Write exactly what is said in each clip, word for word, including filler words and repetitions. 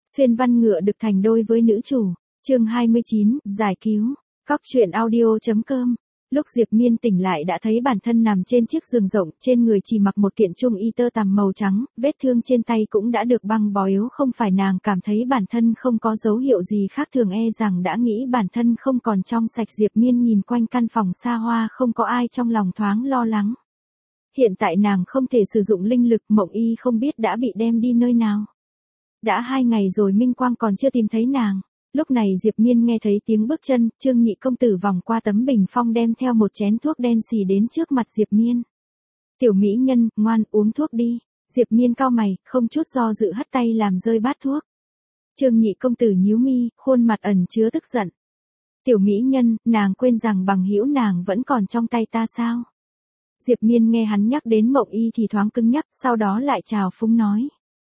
Xuyên văn ngựa được thành đôi với nữ chủ. Chương hai mươi chín, giải cứu. Cóc truyện audio chấm com. Lúc Diệp Miên tỉnh lại đã thấy bản thân nằm trên chiếc giường rộng, trên người chỉ mặc một kiện trung y tơ tằm màu trắng, vết thương trên tay cũng đã được băng bó yếu, không phải nàng cảm thấy bản thân không có dấu hiệu gì khác thường e rằng đã nghĩ bản thân không còn trong sạch. Diệp Miên nhìn quanh căn phòng xa hoa không có ai trong lòng thoáng lo lắng. Hiện tại nàng không thể sử dụng linh lực, Mộng Y không biết đã bị đem đi nơi nào. Đã hai ngày rồi Minh Quang còn chưa tìm thấy nàng. Lúc này Diệp Miên nghe thấy tiếng bước chân, Trương Nhị công tử vòng qua tấm bình phong đem theo một chén thuốc đen xì đến trước mặt Diệp Miên. Tiểu mỹ nhân, ngoan, uống thuốc đi. Diệp Miên cau mày, không chút do dự hất tay làm rơi bát thuốc. Trương Nhị công tử nhíu mi, khuôn mặt ẩn chứa tức giận. Tiểu mỹ nhân, nàng quên rằng bằng hữu nàng vẫn còn trong tay ta sao? Diệp Miên nghe hắn nhắc đến Mộng Y thì thoáng cứng nhắc, sau đó lại chào phúng nói.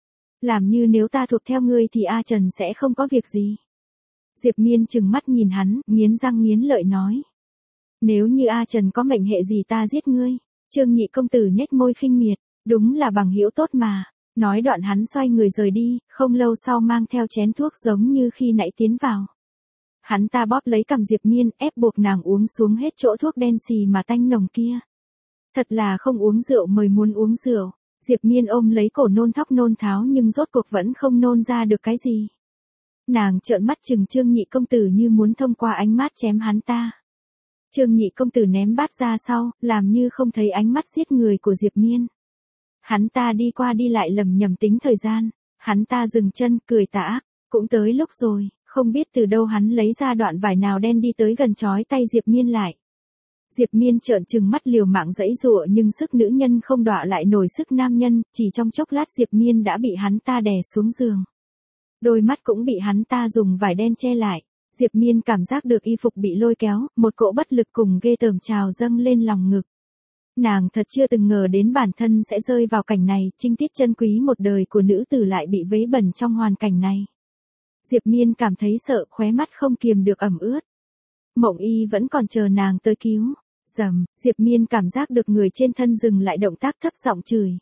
Làm như nếu ta thuộc theo ngươi thì A Trần sẽ không có việc gì. Diệp Miên trừng mắt nhìn hắn, nghiến răng nghiến lợi nói. Nếu như A Trần có mệnh hệ gì ta giết ngươi. Trương Nhị công tử nhếch môi khinh miệt, đúng là bằng hữu tốt mà. Nói đoạn hắn xoay người rời đi, không lâu sau mang theo chén thuốc giống như khi nãy tiến vào. Hắn ta bóp lấy cằm Diệp Miên, ép buộc nàng uống xuống hết chỗ thuốc đen xì mà tanh nồng kia. Thật là không uống rượu mời muốn uống rượu. Diệp Miên ôm lấy cổ nôn thóc nôn tháo nhưng rốt cuộc vẫn không nôn ra được cái gì. Nàng trợn mắt chừng Trương Nhị công tử như muốn thông qua ánh mắt chém hắn ta. Trương Nhị công tử ném bát ra sau, làm như không thấy ánh mắt giết người của Diệp Miên. Hắn ta đi qua đi lại lầm nhầm tính thời gian. Hắn ta dừng chân, cười tà ác. Cũng tới lúc rồi, không biết từ đâu hắn lấy ra đoạn vải nào đen đi tới gần trói tay Diệp Miên lại. Diệp Miên trợn trừng mắt liều mạng giãy giụa nhưng sức nữ nhân không đọa lại nổi sức nam nhân, chỉ trong chốc lát Diệp Miên đã bị hắn ta đè xuống giường. Đôi mắt cũng bị hắn ta dùng vải đen che lại. Diệp Miên cảm giác được y phục bị lôi kéo, một cỗ bất lực cùng ghê tởm trào dâng lên lòng ngực. Nàng thật chưa từng ngờ đến bản thân sẽ rơi vào cảnh này, trinh tiết chân quý một đời của nữ tử lại bị vấy bẩn trong hoàn cảnh này. Diệp Miên cảm thấy sợ, khóe mắt không kiềm được ẩm ướt. Mộng Y vẫn còn chờ nàng tới cứu. Rầm, Diệp Miên cảm giác được người trên thân dừng lại động tác, thấp giọng chửi.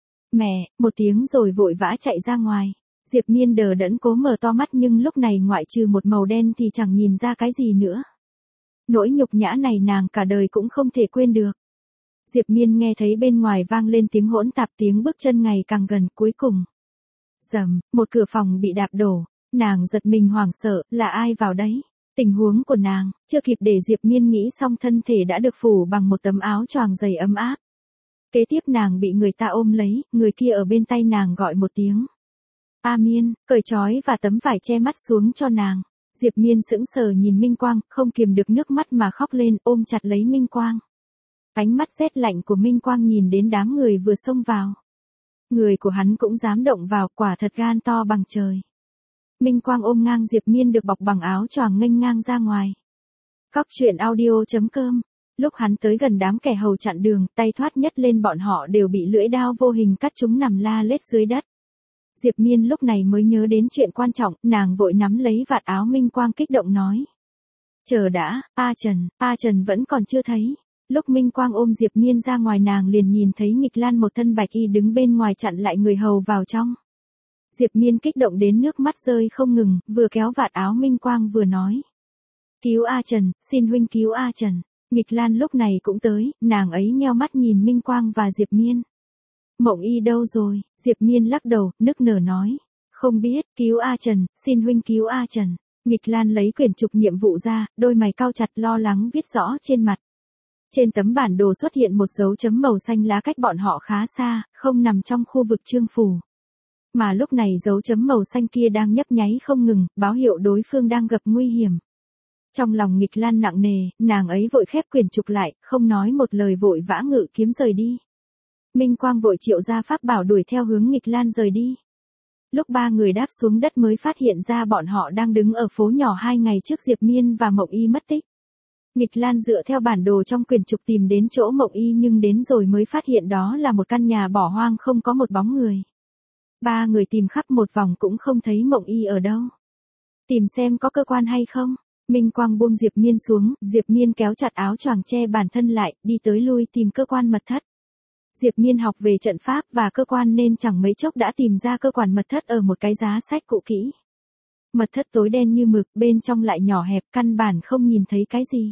Mẹ, một tiếng rồi vội vã chạy ra ngoài. Diệp Miên đờ đẫn cố mở to mắt nhưng lúc này ngoại trừ một màu đen thì chẳng nhìn ra cái gì nữa. Nỗi nhục nhã này nàng cả đời cũng không thể quên được. Diệp Miên nghe thấy bên ngoài vang lên tiếng hỗn tạp, tiếng bước chân ngày càng gần, cuối cùng. Rầm, một cửa phòng bị đạp đổ, nàng giật mình hoảng sợ, là ai vào đấy? Tình huống của nàng, chưa kịp để Diệp Miên nghĩ xong thân thể đã được phủ bằng một tấm áo choàng dày ấm áp. Kế tiếp nàng bị người ta ôm lấy, người kia ở bên tay nàng gọi một tiếng. A Miên, cởi trói và tấm vải che mắt xuống cho nàng. Diệp Miên sững sờ nhìn Minh Quang, không kiềm được nước mắt mà khóc lên, ôm chặt lấy Minh Quang. Ánh mắt rét lạnh của Minh Quang nhìn đến đám người vừa xông vào. Người của hắn cũng dám động vào, quả thật gan to bằng trời. Minh Quang ôm ngang Diệp Miên được bọc bằng áo choàng nghênh ngang ra ngoài. Cóc truyện audio chấm com. Lúc hắn tới gần đám kẻ hầu chặn đường, tay thoát nhất lên bọn họ đều bị lưỡi đao vô hình cắt chúng nằm la lết dưới đất. Diệp Miên lúc này mới nhớ đến chuyện quan trọng, nàng vội nắm lấy vạt áo Minh Quang kích động nói. Chờ đã, A Trần, A Trần vẫn còn chưa thấy. Lúc Minh Quang ôm Diệp Miên ra ngoài nàng liền nhìn thấy Nghịch Lan một thân bạch y đứng bên ngoài chặn lại người hầu vào trong. Diệp Miên kích động đến nước mắt rơi không ngừng, vừa kéo vạt áo Minh Quang vừa nói. Cứu A Trần, xin huynh cứu A Trần. Nghịch Lan lúc này cũng tới, nàng ấy nheo mắt nhìn Minh Quang và Diệp Miên. Mộng Y đâu rồi? Diệp Miên lắc đầu, nức nở nói. Không biết, cứu A Trần, xin huynh cứu A Trần. Nghịch Lan lấy quyển trục nhiệm vụ ra, đôi mày cau chặt lo lắng viết rõ trên mặt. Trên tấm bản đồ xuất hiện một dấu chấm màu xanh lá cách bọn họ khá xa, không nằm trong khu vực Trương phủ. Mà lúc này dấu chấm màu xanh kia đang nhấp nháy không ngừng, báo hiệu đối phương đang gặp nguy hiểm. Trong lòng Nghịch Lan nặng nề, nàng ấy vội khép quyển trục lại, không nói một lời vội vã ngự kiếm rời đi. Minh Quang vội triệu ra pháp bảo đuổi theo hướng Nghịch Lan rời đi. Lúc ba người đáp xuống đất mới phát hiện ra bọn họ đang đứng ở phố nhỏ hai ngày trước Diệp Miên và Mộng Y mất tích. Nghịch Lan dựa theo bản đồ trong quyển trục tìm đến chỗ Mộng Y nhưng đến rồi mới phát hiện đó là một căn nhà bỏ hoang không có một bóng người. Ba người tìm khắp một vòng cũng không thấy Mộng Y ở đâu. Tìm xem có cơ quan hay không. Minh Quang buông Diệp Miên xuống, Diệp Miên kéo chặt áo choàng che bản thân lại, đi tới lui tìm cơ quan mật thất. Diệp Miên học về trận pháp và cơ quan nên chẳng mấy chốc đã tìm ra cơ quan mật thất ở một cái giá sách cũ kỹ. Mật thất tối đen như mực, bên trong lại nhỏ hẹp, căn bản không nhìn thấy cái gì.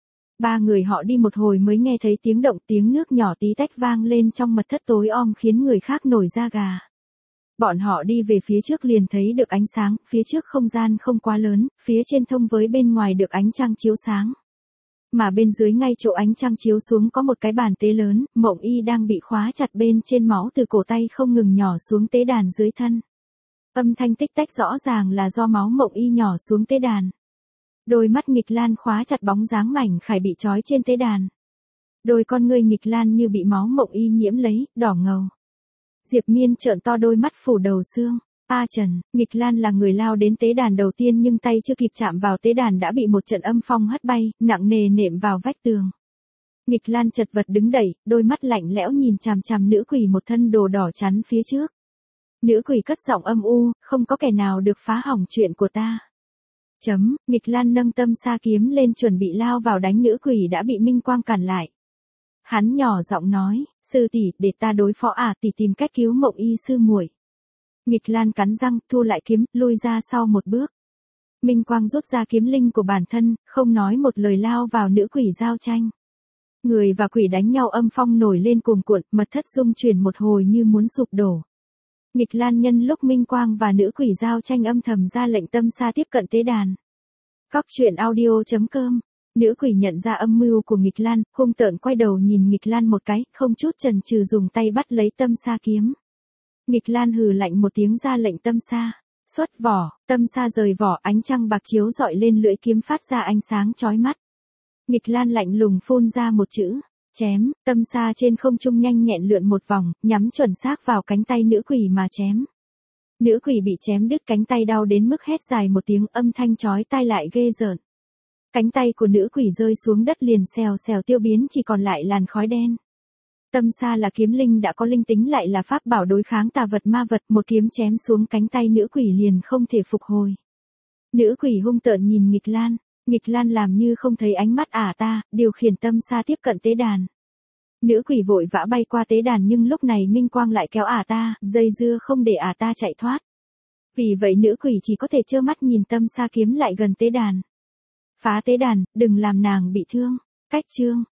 Ba người họ đi một hồi mới nghe thấy tiếng động, tiếng nước nhỏ tí tách vang lên trong mật thất tối om khiến người khác nổi da gà. Bọn họ đi về phía trước liền thấy được ánh sáng, phía trước không gian không quá lớn, phía trên thông với bên ngoài được ánh trăng chiếu sáng. Mà bên dưới ngay chỗ ánh trăng chiếu xuống có một cái bàn tế lớn, Mộng Y đang bị khóa chặt bên trên, máu từ cổ tay không ngừng nhỏ xuống tế đàn dưới thân. Âm thanh tích tách rõ ràng là do máu Mộng Y nhỏ xuống tế đàn. Đôi mắt Nghịch Lan khóa chặt bóng dáng mảnh khải bị trói trên tế đàn. Đôi con ngươi Nghịch Lan như bị máu Mộng Y nhiễm lấy, đỏ ngầu. Diệp Miên trợn to đôi mắt phủ đầu xương. A Trần, Nghịch Lan là người lao đến tế đàn đầu tiên nhưng tay chưa kịp chạm vào tế đàn đã bị một trận âm phong hất bay, nặng nề nệm vào vách tường. Nghịch Lan chật vật đứng đẩy, đôi mắt lạnh lẽo nhìn chằm chằm nữ quỷ một thân đồ đỏ chắn phía trước. Nữ quỷ cất giọng âm u, không có kẻ nào được phá hỏng chuyện của ta. Chấm, Nghịch Lan nâng tâm sa kiếm lên chuẩn bị lao vào đánh nữ quỷ đã bị Minh Quang cản lại. Hắn nhỏ giọng nói, sư tỷ, để ta đối phó à, tỷ tìm cách cứu Mộng Y sư muội. Nghịch Lan cắn răng, thu lại kiếm, lui ra sau một bước. Minh Quang rút ra kiếm linh của bản thân, không nói một lời lao vào nữ quỷ giao tranh. Người và quỷ đánh nhau, âm phong nổi lên cuồn cuộn, mật thất rung chuyển một hồi như muốn sụp đổ. Nghịch Lan nhân lúc Minh Quang và nữ quỷ giao tranh âm thầm ra lệnh tâm sa tiếp cận tế đàn. Cóc truyện audio chấm com. Nữ quỷ nhận ra âm mưu của Nghịch Lan, hung tợn quay đầu nhìn Nghịch Lan một cái, không chút chần chừ dùng tay bắt lấy tâm sa kiếm. Nghịch Lan hừ lạnh một tiếng ra lệnh tâm sa xuất vỏ, tâm sa rời vỏ, ánh trăng bạc chiếu rọi lên lưỡi kiếm phát ra ánh sáng chói mắt. Nghịch Lan lạnh lùng phun ra một chữ, chém, tâm sa trên không trung nhanh nhẹn lượn một vòng, nhắm chuẩn xác vào cánh tay nữ quỷ mà chém. Nữ quỷ bị chém đứt cánh tay đau đến mức hét dài một tiếng, âm thanh chói tai lại ghê rợn. Cánh tay của nữ quỷ rơi xuống đất liền xèo xèo tiêu biến, chỉ còn lại làn khói đen. Tâm sa là kiếm linh đã có linh tính, lại là pháp bảo đối kháng tà vật ma vật, một kiếm chém xuống cánh tay nữ quỷ liền không thể phục hồi. Nữ quỷ hung tợn nhìn Nghịch Lan, Nghịch Lan làm như không thấy ánh mắt ả ta, điều khiển tâm sa tiếp cận tế đàn. Nữ quỷ vội vã bay qua tế đàn nhưng lúc này Minh Quang lại kéo ả ta, dây dưa không để ả ta chạy thoát. Vì vậy nữ quỷ chỉ có thể trơ mắt nhìn tâm sa kiếm lại gần tế đàn. Phá tế đàn, đừng làm nàng bị thương. Cách chương